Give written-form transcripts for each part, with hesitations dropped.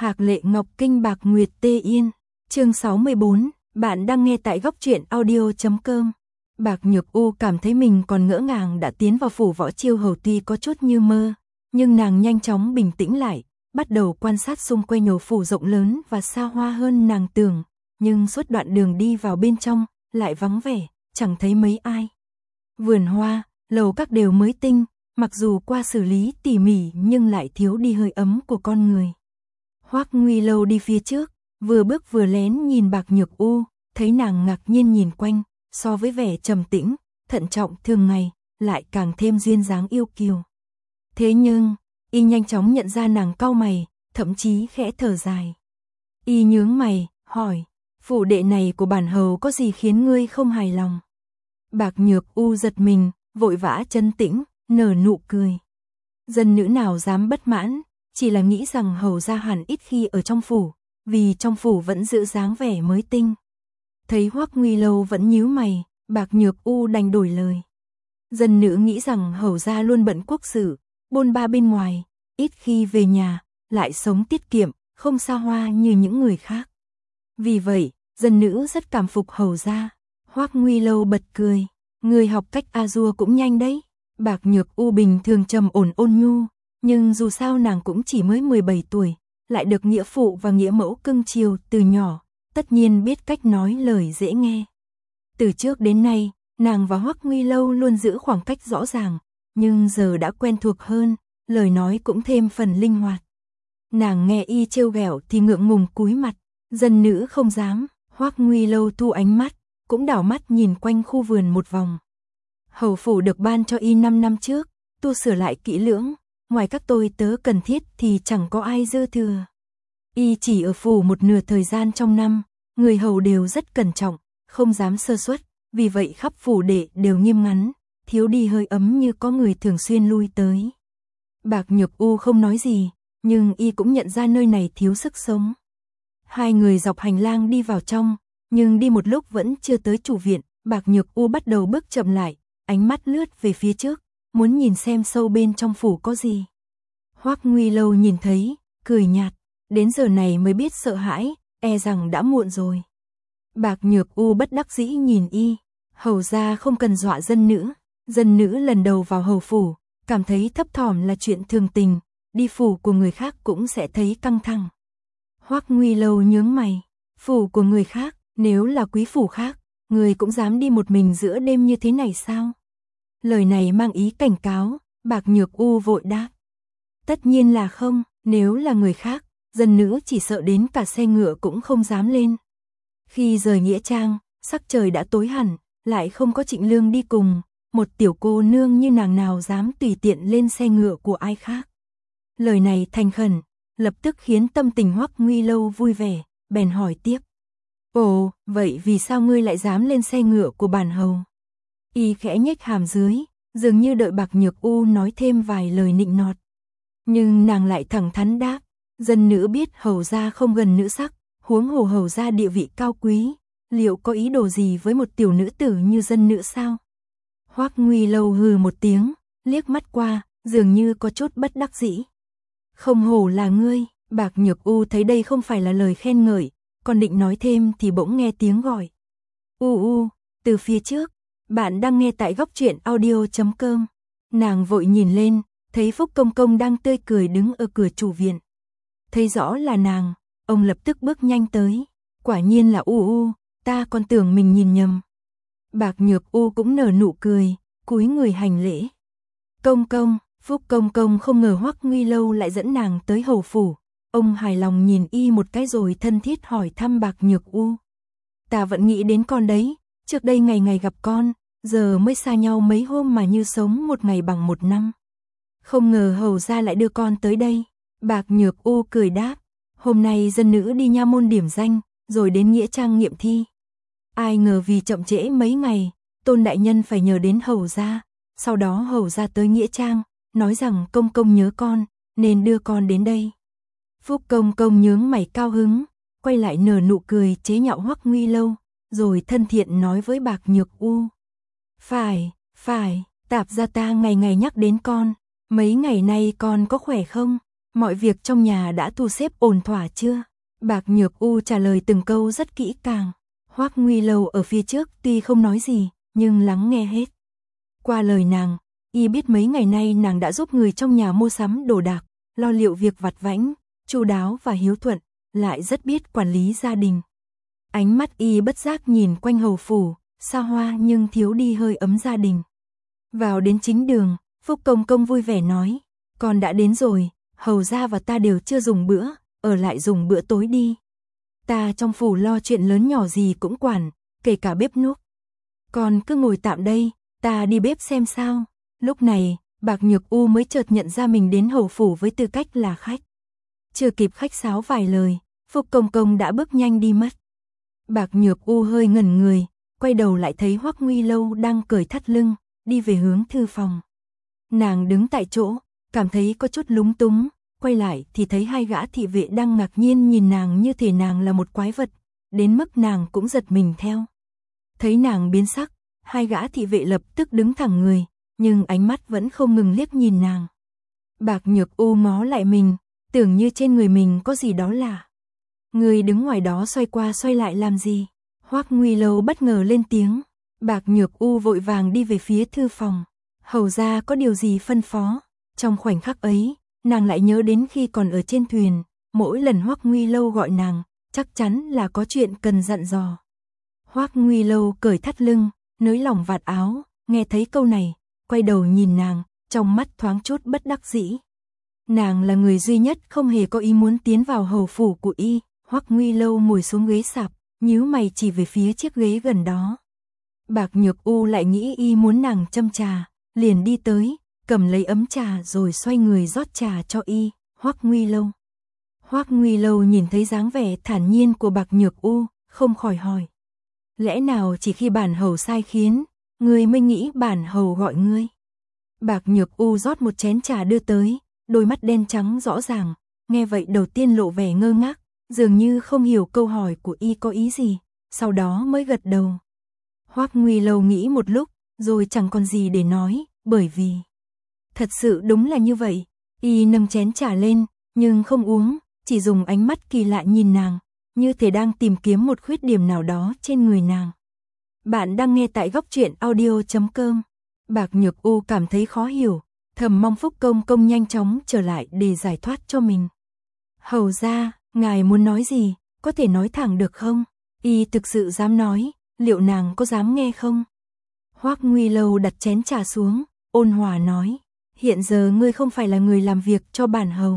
Hạc Lệ Ngọc Kinh Bạc Nguyệt Tê Yên. Chương 64, bạn đang nghe tại góc truyện audio.com. Bạc Nhược U cảm thấy mình còn ngỡ ngàng đã tiến vào phủ Võ Chiêu Hầu, tuy có chút như mơ, nhưng nàng nhanh chóng bình tĩnh lại, bắt đầu quan sát xung quanh nhổ phủ rộng lớn và xa hoa hơn nàng tưởng, nhưng suốt đoạn đường đi vào bên trong lại vắng vẻ, chẳng thấy mấy ai. Vườn hoa, lầu các đều mới tinh, mặc dù qua xử lý tỉ mỉ nhưng lại thiếu đi hơi ấm của con người. Hoắc Nguy Lâu đi phía trước, vừa bước vừa lén nhìn Bạc Nhược U, thấy nàng ngạc nhiên nhìn quanh, so với vẻ trầm tĩnh, thận trọng thường ngày, lại càng thêm duyên dáng yêu kiều. Thế nhưng, y nhanh chóng nhận ra nàng cau mày, thậm chí khẽ thở dài. Y nhướng mày, hỏi, phủ đệ này của bản hầu có gì khiến ngươi không hài lòng? Bạc Nhược U giật mình, vội vã trấn tĩnh, nở nụ cười. Dân nữ nào dám bất mãn, chỉ là nghĩ rằng hầu gia hẳn ít khi ở trong phủ, vì trong phủ vẫn giữ dáng vẻ mới tinh. Thấy Hoắc Nguy Lâu vẫn nhíu mày, Bạc Nhược U đành đổi lời. Dân nữ nghĩ rằng hầu gia luôn bận quốc sự, bôn ba bên ngoài, ít khi về nhà, lại sống tiết kiệm, không xa hoa như những người khác. Vì vậy, dân nữ rất cảm phục hầu gia. Hoắc Nguy Lâu bật cười, người học cách A-dua cũng nhanh đấy. Bạc Nhược U bình thường trầm ổn ôn nhu, nhưng dù sao nàng cũng chỉ mới 17 tuổi, lại được nghĩa phụ và nghĩa mẫu cưng chiều từ nhỏ, tất nhiên biết cách nói lời dễ nghe. Từ trước đến nay, nàng và Hoắc Nguy Lâu luôn giữ khoảng cách rõ ràng, nhưng giờ đã quen thuộc hơn, lời nói cũng thêm phần linh hoạt. Nàng nghe y trêu ghẹo thì ngượng ngùng cúi mặt, dân nữ không dám. Hoắc Nguy Lâu thu ánh mắt, cũng đảo mắt nhìn quanh khu vườn một vòng. Hầu phủ được ban cho y 5 năm trước, tu sửa lại kỹ lưỡng, ngoài các tôi tớ cần thiết thì chẳng có ai dư thừa. Y chỉ ở phủ một nửa thời gian trong năm, người hầu đều rất cẩn trọng, không dám sơ suất, vì vậy khắp phủ đệ đều nghiêm ngắn, thiếu đi hơi ấm như có người thường xuyên lui tới. Bạc Nhược U không nói gì, nhưng y cũng nhận ra nơi này thiếu sức sống. Hai người dọc hành lang đi vào trong, nhưng đi một lúc vẫn chưa tới chủ viện, Bạc Nhược U bắt đầu bước chậm lại, ánh mắt lướt về phía trước, muốn nhìn xem sâu bên trong phủ có gì. Hoắc Nguy Lâu nhìn thấy, cười nhạt, đến giờ này mới biết sợ hãi, e rằng đã muộn rồi. Bạc Nhược U bất đắc dĩ nhìn y, hầu gia không cần dọa dân nữ lần đầu vào hầu phủ, cảm thấy thấp thỏm là chuyện thường tình, đi phủ của người khác cũng sẽ thấy căng thẳng. Hoắc Nguy Lâu nhướng mày, phủ của người khác, nếu là quý phủ khác, người cũng dám đi một mình giữa đêm như thế này sao? Lời này mang ý cảnh cáo, Bạc Nhược U vội đáp. Tất nhiên là không, nếu là người khác, dân nữ chỉ sợ đến cả xe ngựa cũng không dám lên. Khi rời nghĩa trang, sắc trời đã tối hẳn, lại không có Trịnh Lương đi cùng, một tiểu cô nương như nàng nào dám tùy tiện lên xe ngựa của ai khác. Lời này thành khẩn, lập tức khiến tâm tình Hoắc Nguy Lâu vui vẻ, bèn hỏi tiếp. Ồ, vậy vì sao ngươi lại dám lên xe ngựa của bản hầu? Y khẽ nhếch hàm dưới, dường như đợi Bạc Nhược U nói thêm vài lời nịnh nọt. Nhưng nàng lại thẳng thắn đáp, dân nữ biết hầu gia không gần nữ sắc, huống hồ hầu gia địa vị cao quý, liệu có ý đồ gì với một tiểu nữ tử như dân nữ sao? Hoắc Nguy Lâu hừ một tiếng, liếc mắt qua, dường như có chút bất đắc dĩ. Không hổ là ngươi. Bạc Nhược U thấy đây không phải là lời khen ngợi, còn định nói thêm thì bỗng nghe tiếng gọi. U, từ phía trước, bạn đang nghe tại góc truyện audio.com. Nàng vội nhìn lên, thấy Phúc Công Công đang tươi cười đứng ở cửa chủ viện. Thấy rõ là nàng, ông lập tức bước nhanh tới. Quả nhiên là U, ta còn tưởng mình nhìn nhầm. Bạc Nhược U cũng nở nụ cười, cúi người hành lễ. Công công, Phúc Công Công không ngờ Hoắc Nguy Lâu lại dẫn nàng tới hầu phủ. Ông hài lòng nhìn y một cái rồi thân thiết hỏi thăm Bạc Nhược U. Ta vẫn nghĩ đến con đấy, trước đây ngày ngày gặp con, giờ mới xa nhau mấy hôm mà như sống một ngày bằng một năm. Không ngờ hầu gia lại đưa con tới đây. Bạc Nhược U cười đáp, hôm nay dân nữ đi nha môn điểm danh, rồi đến nghĩa trang nghiệm thi. Ai ngờ vì chậm trễ mấy ngày, Tôn đại nhân phải nhờ đến hầu gia, sau đó hầu gia tới nghĩa trang, nói rằng công công nhớ con, nên đưa con đến đây. Phúc Công Công nhướng mày cao hứng, quay lại nở nụ cười chế nhạo Hoắc Nguy Lâu, rồi thân thiện nói với Bạc Nhược U. Phải, Tạp gia ta ngày ngày nhắc đến con, mấy ngày nay con có khỏe không? Mọi việc trong nhà đã thu xếp ổn thỏa chưa? Bạc Nhược U trả lời từng câu rất kỹ càng. Hoắc Nguy Lâu ở phía trước tuy không nói gì, nhưng lắng nghe hết. Qua lời nàng, y biết mấy ngày nay nàng đã giúp người trong nhà mua sắm đồ đạc, lo liệu việc vặt vãnh, chu đáo và hiếu thuận, lại rất biết quản lý gia đình. Ánh mắt y bất giác nhìn quanh hầu phủ, xa hoa nhưng thiếu đi hơi ấm gia đình. Vào đến chính đường, Phúc Công Công vui vẻ nói, con đã đến rồi, hầu gia và ta đều chưa dùng bữa, ở lại dùng bữa tối đi. Ta trong phủ lo chuyện lớn nhỏ gì cũng quản, kể cả bếp núc. Con cứ ngồi tạm đây, ta đi bếp xem sao. Lúc này, Bạc Nhược U mới chợt nhận ra mình đến hầu phủ với tư cách là khách. Chưa kịp khách sáo vài lời, Phúc Công Công đã bước nhanh đi mất. Bạc Nhược U hơi ngẩn người, quay đầu lại thấy Hoắc Nguy Lâu đang cởi thắt lưng, đi về hướng thư phòng. Nàng đứng tại chỗ, cảm thấy có chút lúng túng, quay lại thì thấy hai gã thị vệ đang ngạc nhiên nhìn nàng như thể nàng là một quái vật, đến mức nàng cũng giật mình theo. Thấy nàng biến sắc, hai gã thị vệ lập tức đứng thẳng người, nhưng ánh mắt vẫn không ngừng liếc nhìn nàng. Bạc Nhược U ngó lại mình, tưởng như trên người mình có gì đó lạ. Người đứng ngoài đó xoay qua xoay lại làm gì? Hoắc Nguy Lâu bất ngờ lên tiếng. Bạc Nhược U vội vàng đi về phía thư phòng. Hầu ra có điều gì phân phó? Trong khoảnh khắc ấy, nàng lại nhớ đến khi còn ở trên thuyền, mỗi lần Hoắc Nguy Lâu gọi nàng, chắc chắn là có chuyện cần dặn dò. Hoắc Nguy Lâu cởi thắt lưng, nới lỏng vạt áo, nghe thấy câu này, quay đầu nhìn nàng, trong mắt thoáng chút bất đắc dĩ. Nàng là người duy nhất không hề có ý muốn tiến vào hầu phủ của y. Hoắc Nguy Lâu ngồi xuống ghế sạp, nhíu mày chỉ về phía chiếc ghế gần đó. Bạc Nhược U lại nghĩ y muốn nàng châm trà, liền đi tới, cầm lấy ấm trà rồi xoay người rót trà cho y. Hoắc Nguy Lâu. Hoắc Nguy Lâu nhìn thấy dáng vẻ thản nhiên của Bạc Nhược U, không khỏi hỏi. Lẽ nào chỉ khi bản hầu sai khiến, ngươi mới nghĩ bản hầu gọi ngươi? Bạc Nhược U rót một chén trà đưa tới, đôi mắt đen trắng rõ ràng, nghe vậy đầu tiên lộ vẻ ngơ ngác, dường như không hiểu câu hỏi của y có ý gì, sau đó mới gật đầu. Hoắc Nguy Lâu nghĩ một lúc, rồi chẳng còn gì để nói, bởi vì thật sự đúng là như vậy. Y nâng chén trà lên, nhưng không uống, chỉ dùng ánh mắt kỳ lạ nhìn nàng, như thể đang tìm kiếm một khuyết điểm nào đó trên người nàng. Bạn đang nghe tại góc truyện audio.com. Bạc Nhược U cảm thấy khó hiểu, thầm mong Phúc Công Công nhanh chóng trở lại để giải thoát cho mình. Hầu ra, ngài muốn nói gì, có thể nói thẳng được không? Y thực sự dám nói, liệu nàng có dám nghe không? Hoắc Nguy Lâu đặt chén trà xuống, ôn hòa nói, hiện giờ ngươi không phải là người làm việc cho bản hầu.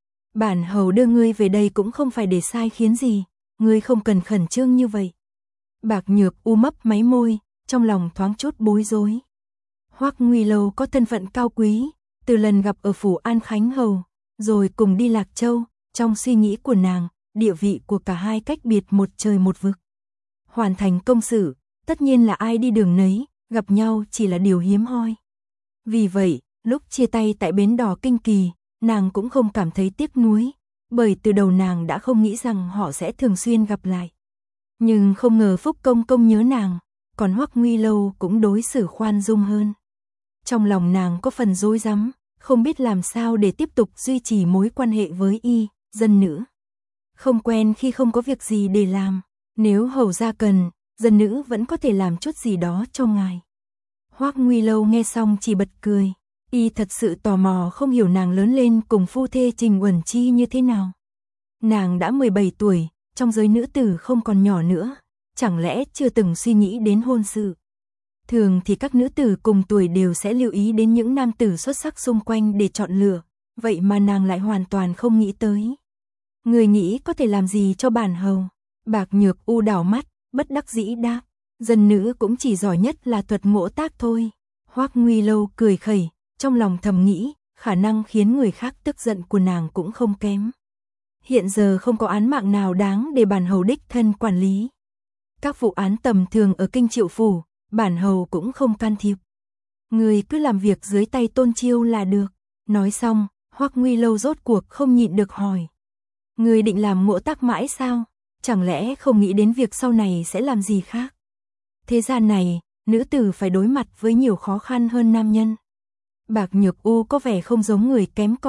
Bản hầu đưa ngươi về đây cũng không phải để sai khiến gì, ngươi không cần khẩn trương như vậy. Bạc Nhược U mấp máy môi, trong lòng thoáng chút bối rối. Hoắc Nguy Lâu có thân phận cao quý, từ lần gặp ở phủ An Khánh Hầu, rồi cùng đi Lạc Châu, trong suy nghĩ của nàng, địa vị của cả hai cách biệt một trời một vực. Hoàn thành công sự, tất nhiên là ai đi đường nấy, gặp nhau chỉ là điều hiếm hoi. Vì vậy, lúc chia tay tại bến đò Kinh Kỳ, nàng cũng không cảm thấy tiếc nuối, bởi từ đầu nàng đã không nghĩ rằng họ sẽ thường xuyên gặp lại. Nhưng không ngờ Phúc Công Công nhớ nàng, còn Hoắc Nguy Lâu cũng đối xử khoan dung hơn. Trong lòng nàng có phần rối rắm, không biết làm sao để tiếp tục duy trì mối quan hệ với y, dân nữ. Không quen khi không có việc gì để làm, nếu hầu ra cần, dân nữ vẫn có thể làm chút gì đó cho ngài. Hoắc Nguy Lâu nghe xong chỉ bật cười, y thật sự tò mò không hiểu nàng lớn lên cùng phu thê Trình Uẩn Chi như thế nào. Nàng đã 17 tuổi, trong giới nữ tử không còn nhỏ nữa, chẳng lẽ chưa từng suy nghĩ đến hôn sự. Thường thì các nữ tử cùng tuổi đều sẽ lưu ý đến những nam tử xuất sắc xung quanh để chọn lựa, vậy mà nàng lại hoàn toàn không nghĩ tới. Người nghĩ có thể làm gì cho bản hầu? Bạc Nhược U đảo mắt, bất đắc dĩ đáp, dân nữ cũng chỉ giỏi nhất là thuật ngỗ tác thôi. Hoắc Nguy Lâu cười khẩy, trong lòng thầm nghĩ, khả năng khiến người khác tức giận của nàng cũng không kém. Hiện giờ không có án mạng nào đáng để bản hầu đích thân quản lý. Các vụ án tầm thường ở Kinh Triệu phủ, bản hầu cũng không can thiệp. Người cứ làm việc dưới tay Tôn Chiêu là được. Nói xong, Hoắc Nguy Lâu rốt cuộc không nhịn được hỏi. Người định làm ngỗ tác mãi sao? Chẳng lẽ không nghĩ đến việc sau này sẽ làm gì khác? Thế gian này, nữ tử phải đối mặt với nhiều khó khăn hơn nam nhân. Bạc Nhược U có vẻ không giống người kém cỏi,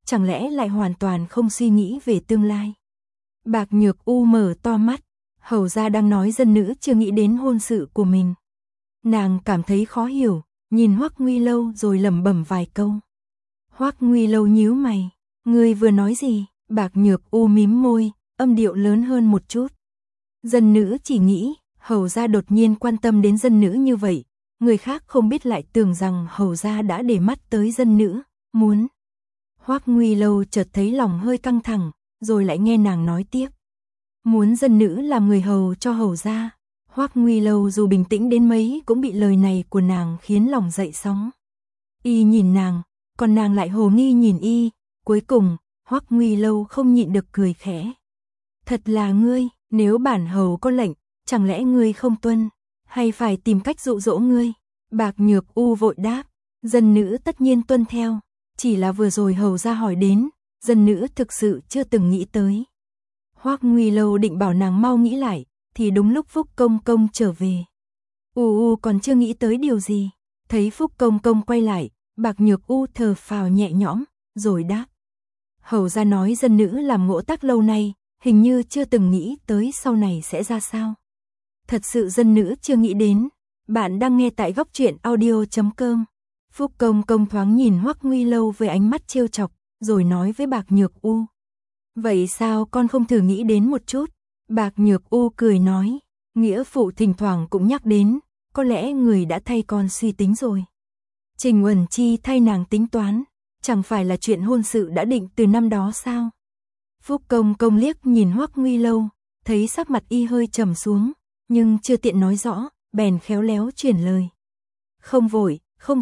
chẳng lẽ lại hoàn toàn không suy nghĩ về tương lai. Bạc Nhược U mở to mắt, hầu gia đang nói dân nữ chưa nghĩ đến hôn sự của mình. Nàng cảm thấy khó hiểu, nhìn Hoắc Nguy Lâu rồi lẩm bẩm vài câu. Hoắc Nguy Lâu nhíu mày, ngươi vừa nói gì? Bạc Nhược U mím môi, âm điệu lớn hơn một chút. Dân nữ chỉ nghĩ, hầu gia đột nhiên quan tâm đến dân nữ như vậy, người khác không biết lại tưởng rằng hầu gia đã để mắt tới dân nữ, muốn. Hoắc Nguy Lâu chợt thấy lòng hơi căng thẳng, rồi lại nghe nàng nói tiếp. Muốn dân nữ làm người hầu cho hầu gia. Hoắc Nguy Lâu dù bình tĩnh đến mấy cũng bị lời này của nàng khiến lòng dậy sóng. Y nhìn nàng, còn nàng lại hồ nghi nhìn y, cuối cùng, Hoắc Nguy Lâu không nhịn được cười khẽ. Thật là ngươi, nếu bản hầu có lệnh, chẳng lẽ ngươi không tuân, hay phải tìm cách dụ dỗ ngươi? Bạc Nhược U vội đáp, dân nữ tất nhiên tuân theo, chỉ là vừa rồi hầu gia hỏi đến, dân nữ thực sự chưa từng nghĩ tới. Hoắc Nguy Lâu định bảo nàng mau nghĩ lại, thì đúng lúc Phúc Công Công trở về. U còn chưa nghĩ tới điều gì, thấy Phúc Công Công quay lại, Bạc Nhược U thở phào nhẹ nhõm, rồi đáp. Hầu gia nói dân nữ làm ngỗ tác lâu nay, hình như chưa từng nghĩ tới sau này sẽ ra sao. Thật sự dân nữ chưa nghĩ đến. Bạn đang nghe tại góc truyện audio.com. Phúc Công Công thoáng nhìn Hoắc Nguy Lâu với ánh mắt trêu chọc, rồi nói với Bạc Nhược U. Vậy sao con không thử nghĩ đến một chút? Bạc Nhược U cười nói, nghĩa phụ thỉnh thoảng cũng nhắc đến, có lẽ người đã thay con suy tính rồi. Trình Uẩn Chi thay nàng tính toán, chẳng phải là chuyện hôn sự đã định từ năm đó sao? Phúc Công Công liếc nhìn Hoắc Nguy Lâu, thấy sắc mặt y hơi trầm xuống, nhưng chưa tiện nói rõ, bèn khéo léo chuyển lời. Không vội,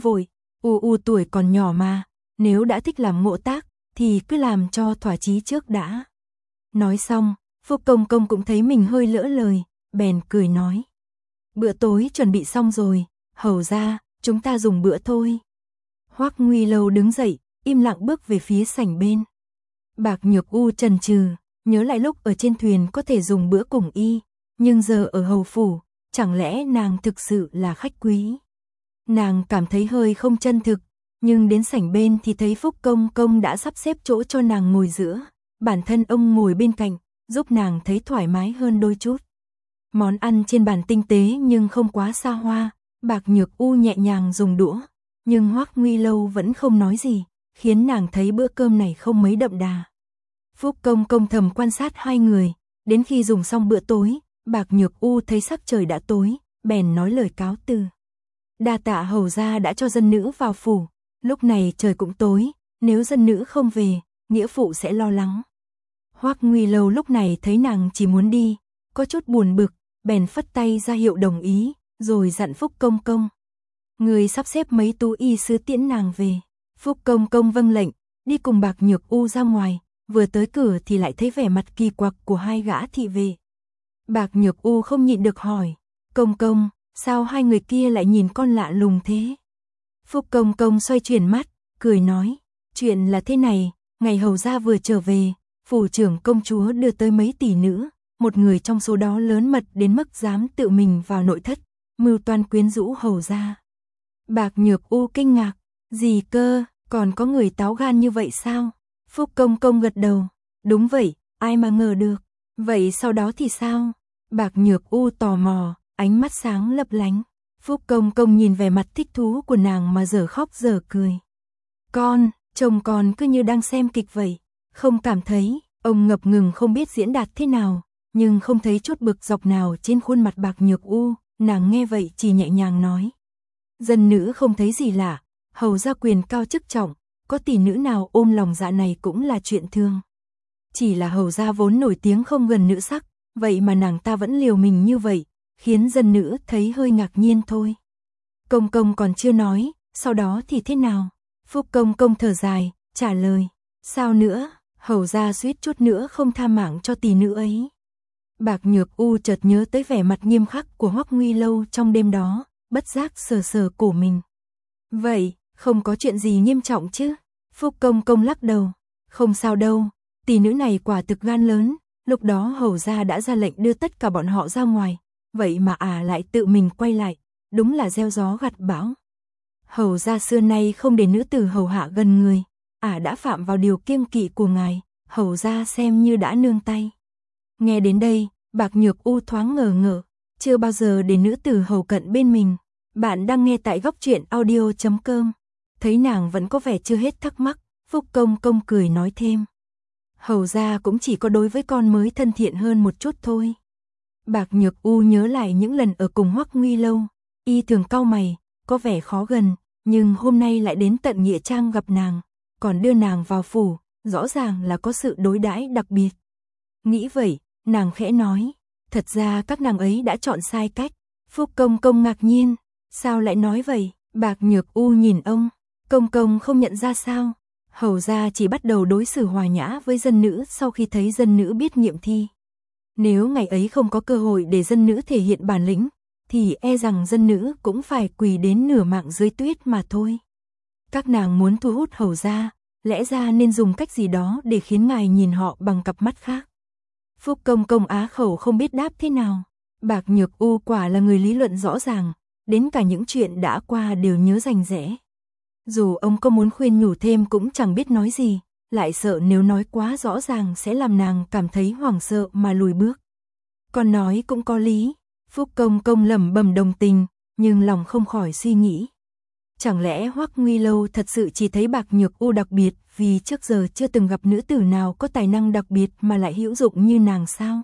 U tuổi còn nhỏ mà, nếu đã thích làm ngộ tác, thì cứ làm cho thỏa chí trước đã. Nói xong, Phúc Công Công cũng thấy mình hơi lỡ lời, bèn cười nói. Bữa tối chuẩn bị xong rồi, hầu ra, chúng ta dùng bữa thôi. Hoắc Nguy Lâu đứng dậy, im lặng bước về phía sảnh bên. Bạc Nhược U chần chừ, nhớ lại lúc ở trên thuyền có thể dùng bữa cùng y, nhưng giờ ở hầu phủ, chẳng lẽ nàng thực sự là khách quý. Nàng cảm thấy hơi không chân thực, nhưng đến sảnh bên thì thấy Phúc Công Công đã sắp xếp chỗ cho nàng ngồi giữa, bản thân ông ngồi bên cạnh, giúp nàng thấy thoải mái hơn đôi chút. Món ăn trên bàn tinh tế nhưng không quá xa hoa, Bạc Nhược U nhẹ nhàng dùng đũa, nhưng Hoắc Nguy Lâu vẫn không nói gì, khiến nàng thấy bữa cơm này không mấy đậm đà. Phúc Công Công thầm quan sát hai người, đến khi dùng xong bữa tối, Bạc Nhược U thấy sắc trời đã tối, bèn nói lời cáo từ. Đa tạ hầu gia đã cho dân nữ vào phủ, lúc này trời cũng tối, nếu dân nữ không về, nghĩa phụ sẽ lo lắng. Hoắc Nguy Lâu lúc này thấy nàng chỉ muốn đi, có chút buồn bực, bèn phất tay ra hiệu đồng ý, rồi dặn Phúc Công Công. Người sắp xếp mấy tú y sứ tiễn nàng về. Phúc Công Công vâng lệnh, đi cùng Bạc Nhược U ra ngoài, vừa tới cửa thì lại thấy vẻ mặt kỳ quặc của hai gã thị vệ. Bạc Nhược U không nhịn được hỏi, Công Công, sao hai người kia lại nhìn con lạ lùng thế? Phúc Công Công xoay chuyển mắt, cười nói, chuyện là thế này, ngày hầu gia vừa trở về, phủ trưởng công chúa đưa tới mấy tỷ nữ, một người trong số đó lớn mật đến mức dám tự mình vào nội thất, mưu toan quyến rũ hầu gia. Bạc Nhược U kinh ngạc, gì cơ, còn có người táo gan như vậy sao? Phúc Công Công gật đầu, đúng vậy, ai mà ngờ được. Vậy sau đó thì sao? Bạc Nhược U tò mò, ánh mắt sáng lấp lánh. Phúc Công Công nhìn vẻ mặt thích thú của nàng mà dở khóc dở cười. Chồng con cứ như đang xem kịch vậy, không cảm thấy, ông ngập ngừng không biết diễn đạt thế nào, nhưng không thấy chút bực dọc nào trên khuôn mặt Bạc Nhược U, nàng nghe vậy chỉ nhẹ nhàng nói. Dân nữ không thấy gì lạ, hầu gia quyền cao chức trọng, có tỷ nữ nào ôm lòng dạ này cũng là chuyện thường. Chỉ là hầu gia vốn nổi tiếng không gần nữ sắc, vậy mà nàng ta vẫn liều mình như vậy, khiến dân nữ thấy hơi ngạc nhiên thôi. Công Công còn chưa nói, sau đó thì thế nào? Phúc Công Công thở dài, trả lời, sao nữa, hầu gia suýt chút nữa không tha mạng cho tỷ nữ ấy. Bạc Nhược U chợt nhớ tới vẻ mặt nghiêm khắc của Hoắc Nguy Lâu trong đêm đó, bất giác sờ sờ cổ mình. Vậy, không có chuyện gì nghiêm trọng chứ? Phúc Công Công lắc đầu, không sao đâu, tỷ nữ này quả thực gan lớn, lúc đó hầu gia đã ra lệnh đưa tất cả bọn họ ra ngoài, vậy mà lại tự mình quay lại, đúng là gieo gió gặt bão. Hầu gia xưa nay không để nữ tử hầu hạ gần người, đã phạm vào điều kiêng kỵ của ngài, hầu ra xem như đã nương tay. Nghe đến đây, Bạc Nhược U thoáng ngờ ngợ, chưa bao giờ để nữ tử hầu cận bên mình. Bạn đang nghe tại góc truyện audio.com. Thấy nàng vẫn có vẻ chưa hết thắc mắc, Phúc Công Công cười nói thêm. Hầu ra cũng chỉ có đối với con mới thân thiện hơn một chút thôi. Bạc Nhược U nhớ lại những lần ở cùng Hoắc Nguy Lâu, y thường cau mày, có vẻ khó gần, nhưng hôm nay lại đến tận nghĩa trang gặp nàng, còn đưa nàng vào phủ, rõ ràng là có sự đối đãi đặc biệt. Nghĩ vậy, nàng khẽ nói, thật ra các nàng ấy đã chọn sai cách. Phúc Công Công ngạc nhiên, sao lại nói vậy? Bạc Nhược U nhìn ông, Công Công không nhận ra sao? Hầu ra chỉ bắt đầu đối xử hòa nhã với dân nữ sau khi thấy dân nữ biết nghiệm thi. Nếu ngày ấy không có cơ hội để dân nữ thể hiện bản lĩnh, thì e rằng dân nữ cũng phải quỳ đến nửa mạng dưới tuyết mà thôi. Các nàng muốn thu hút hầu ra, lẽ ra nên dùng cách gì đó để khiến ngài nhìn họ bằng cặp mắt khác. Phúc Công Công á khẩu không biết đáp thế nào. Bạc Nhược U quả là người lý luận rõ ràng, đến cả những chuyện đã qua đều nhớ rành rẽ. Dù ông có muốn khuyên nhủ thêm cũng chẳng biết nói gì, lại sợ nếu nói quá rõ ràng sẽ làm nàng cảm thấy hoảng sợ mà lùi bước. Còn nói cũng có lý, Phúc Công Công lẩm bẩm đồng tình, nhưng lòng không khỏi suy nghĩ. Chẳng lẽ Hoắc Nguy Lâu thật sự chỉ thấy Bạc Nhược U đặc biệt vì trước giờ chưa từng gặp nữ tử nào có tài năng đặc biệt mà lại hữu dụng như nàng sao?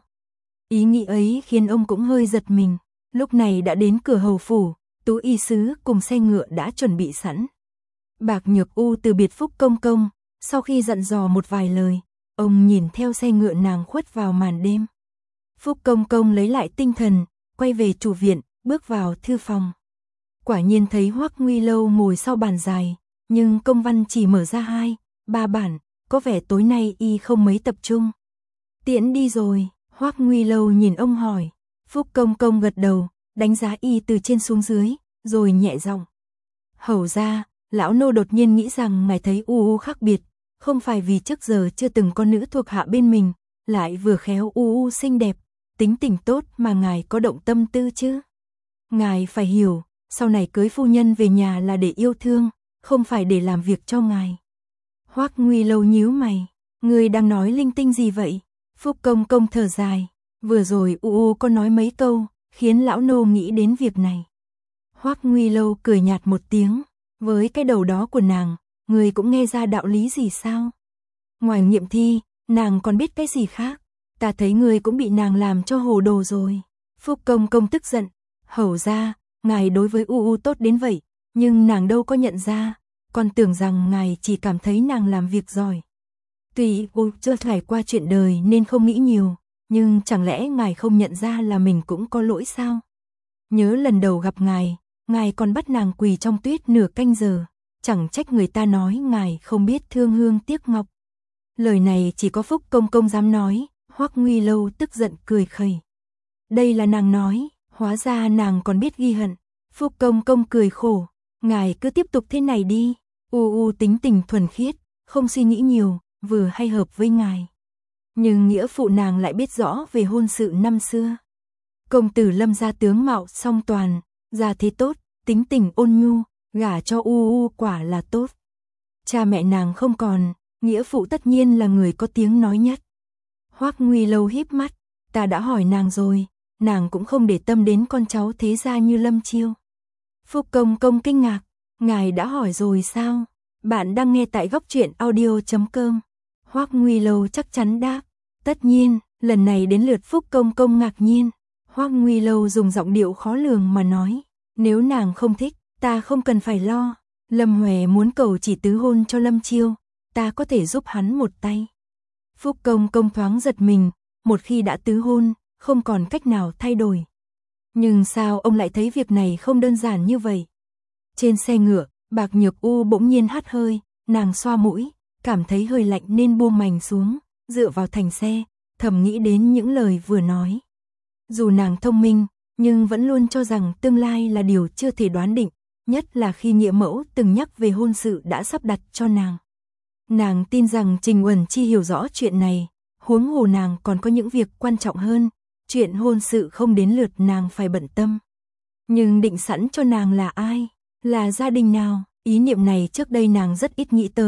Ý nghĩ ấy khiến ông cũng hơi giật mình. Lúc này đã đến cửa hầu phủ, Tú y sứ cùng xe ngựa đã chuẩn bị sẵn. Bạc Nhược U từ biệt Phúc Công Công, sau khi dặn dò một vài lời, ông nhìn theo xe ngựa nàng khuất vào màn đêm. Phúc Công Công lấy lại tinh thần, quay về chủ viện, bước vào thư phòng. Quả nhiên thấy Hoắc Nguy Lâu ngồi sau bàn dài, nhưng công văn chỉ mở ra 2, 3 bản, có vẻ tối nay y không mấy tập trung. Tiễn đi rồi, Hoắc Nguy Lâu nhìn ông hỏi. Phúc Công Công gật đầu, đánh giá y từ trên xuống dưới, rồi nhẹ giọng. Hầu ra, lão nô đột nhiên nghĩ rằng ngài thấy U khác biệt, không phải vì trước giờ chưa từng có nữ thuộc hạ bên mình, lại vừa khéo U xinh đẹp, tính tình tốt mà ngài có động tâm tư chứ. Ngài phải hiểu, sau này cưới phu nhân về nhà là để yêu thương, không phải để làm việc cho ngài. Hoắc Nguy Lâu nhíu mày, ngươi đang nói linh tinh gì vậy? Phúc Công Công thở dài, vừa rồi U có nói mấy câu, khiến lão nô nghĩ đến việc này. Hoắc Nguy Lâu cười nhạt một tiếng, với cái đầu đó của nàng, người cũng nghe ra đạo lý gì sao? Ngoài nghiệm thi, nàng còn biết cái gì khác? Ta thấy người cũng bị nàng làm cho hồ đồ rồi. Phúc Công Công tức giận, hầu ra, ngài đối với U tốt đến vậy, nhưng nàng đâu có nhận ra, còn tưởng rằng ngài chỉ cảm thấy nàng làm việc giỏi. Tuy U chưa trải qua chuyện đời nên không nghĩ nhiều, nhưng chẳng lẽ ngài không nhận ra là mình cũng có lỗi sao? Nhớ lần đầu gặp ngài còn bắt nàng quỳ trong tuyết nửa canh giờ, chẳng trách người ta nói ngài không biết thương hương tiếc ngọc. Lời này chỉ có Phúc Công Công dám nói. Hoắc Nguy Lâu tức giận cười khẩy. Đây là nàng nói, hóa ra nàng còn biết ghi hận. Phúc Công Công cười khổ, ngài cứ tiếp tục thế này đi. U tính tình thuần khiết, không suy nghĩ nhiều, vừa hay hợp với ngài. Nhưng nghĩa phụ nàng lại biết rõ về hôn sự năm xưa. Công tử Lâm gia tướng mạo song toàn, gia thế tốt, tính tình ôn nhu, gả cho U quả là tốt. Cha mẹ nàng không còn, nghĩa phụ tất nhiên là người có tiếng nói nhất. Hoắc Nguy Lâu híp mắt, ta đã hỏi nàng rồi, nàng cũng không để tâm đến con cháu thế gia như Lâm Chiêu. Phúc Công Công kinh ngạc, ngài đã hỏi rồi sao? Bạn đang nghe tại góc truyện audio.com. Hoắc Nguy Lâu chắc chắn đáp, tất nhiên, lần này đến lượt Phúc Công Công ngạc nhiên. Hoắc Nguy Lâu dùng giọng điệu khó lường mà nói, nếu nàng không thích, ta không cần phải lo. Lâm Huệ muốn cầu chỉ tứ hôn cho Lâm Chiêu, ta có thể giúp hắn một tay. Phúc Công Công thoáng giật mình, một khi đã tứ hôn, không còn cách nào thay đổi. Nhưng sao ông lại thấy việc này không đơn giản như vậy? Trên xe ngựa, Bạc Nhược U bỗng nhiên hắt hơi, nàng xoa mũi, cảm thấy hơi lạnh nên buông mành xuống, dựa vào thành xe, thầm nghĩ đến những lời vừa nói. Dù nàng thông minh, nhưng vẫn luôn cho rằng tương lai là điều chưa thể đoán định, nhất là khi nghĩa mẫu từng nhắc về hôn sự đã sắp đặt cho nàng. Nàng tin rằng Trình Uẩn Chi hiểu rõ chuyện này, huống hồ nàng còn có những việc quan trọng hơn, chuyện hôn sự không đến lượt nàng phải bận tâm. Nhưng định sẵn cho nàng là ai? Là gia đình nào? Ý niệm này trước đây nàng rất ít nghĩ tới,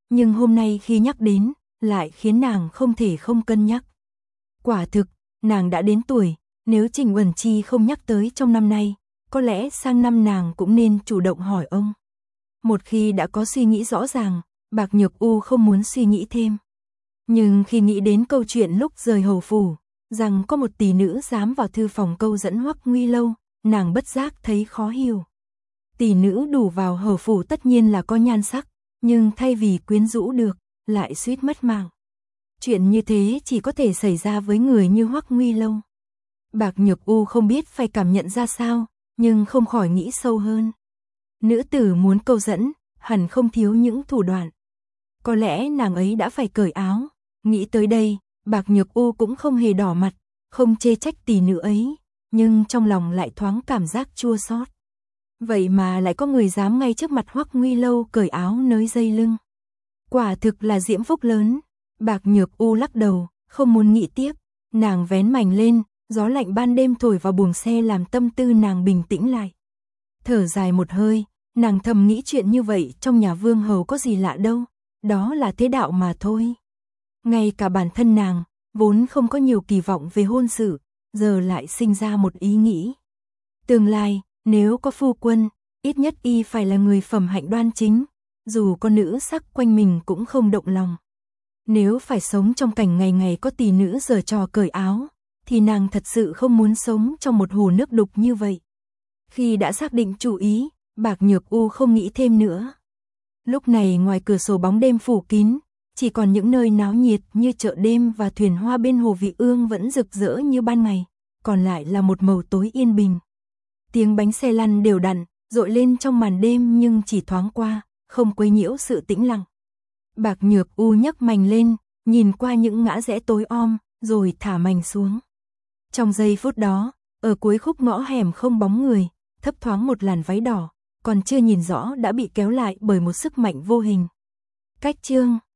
nhưng hôm nay khi nhắc đến, lại khiến nàng không thể không cân nhắc. Quả thực, nàng đã đến tuổi, nếu Trình Uẩn Chi không nhắc tới trong năm nay, có lẽ sang năm nàng cũng nên chủ động hỏi ông. Một khi đã có suy nghĩ rõ ràng, Bạc Nhược U không muốn suy nghĩ thêm. Nhưng khi nghĩ đến câu chuyện lúc rời hầu phủ, rằng có một tỷ nữ dám vào thư phòng câu dẫn Hoắc Nguy Lâu, nàng bất giác thấy khó hiểu. Tỷ nữ đủ vào hầu phủ tất nhiên là có nhan sắc, nhưng thay vì quyến rũ được, lại suýt mất mạng. Chuyện như thế chỉ có thể xảy ra với người như Hoắc Nguy Lâu. Bạc Nhược U không biết phải cảm nhận ra sao, nhưng không khỏi nghĩ sâu hơn. Nữ tử muốn câu dẫn, hẳn không thiếu những thủ đoạn. Có lẽ nàng ấy đã phải cởi áo. Nghĩ tới đây, Bạc Nhược U cũng không hề đỏ mặt, không chê trách tỷ nữ ấy, nhưng trong lòng lại thoáng cảm giác chua xót. Vậy mà lại có người dám ngay trước mặt Hoắc Nguy Lâu cởi áo nới dây lưng. Quả thực là diễm phúc lớn. Bạc Nhược U lắc đầu, không muốn nghĩ tiếp. Nàng vén mành lên, gió lạnh ban đêm thổi vào buồng xe làm tâm tư nàng bình tĩnh lại. Thở dài một hơi, nàng thầm nghĩ chuyện như vậy trong nhà vương hầu có gì lạ đâu, đó là thế đạo mà thôi. Ngay cả bản thân nàng, vốn không có nhiều kỳ vọng về hôn sự, giờ lại sinh ra một ý nghĩ. Tương lai, nếu có phu quân, ít nhất y phải là người phẩm hạnh đoan chính, dù có nữ sắc quanh mình cũng không động lòng. Nếu phải sống trong cảnh ngày ngày có tỷ nữ giở trò cởi áo, thì nàng thật sự không muốn sống trong một hồ nước đục như vậy. Khi đã xác định chủ ý, Bạc Nhược U không nghĩ thêm nữa. Lúc này ngoài cửa sổ bóng đêm phủ kín, chỉ còn những nơi náo nhiệt như chợ đêm và thuyền hoa bên hồ Vị Ương vẫn rực rỡ như ban ngày, còn lại là một màu tối yên bình. Tiếng bánh xe lăn đều đặn, dội lên trong màn đêm nhưng chỉ thoáng qua, không quấy nhiễu sự tĩnh lặng. Bạc Nhược U nhấc mành lên, nhìn qua những ngã rẽ tối om, rồi thả mành xuống. Trong giây phút đó, ở cuối khúc ngõ hẻm không bóng người, thấp thoáng một làn váy đỏ, còn chưa nhìn rõ đã bị kéo lại bởi một sức mạnh vô hình. Cách chương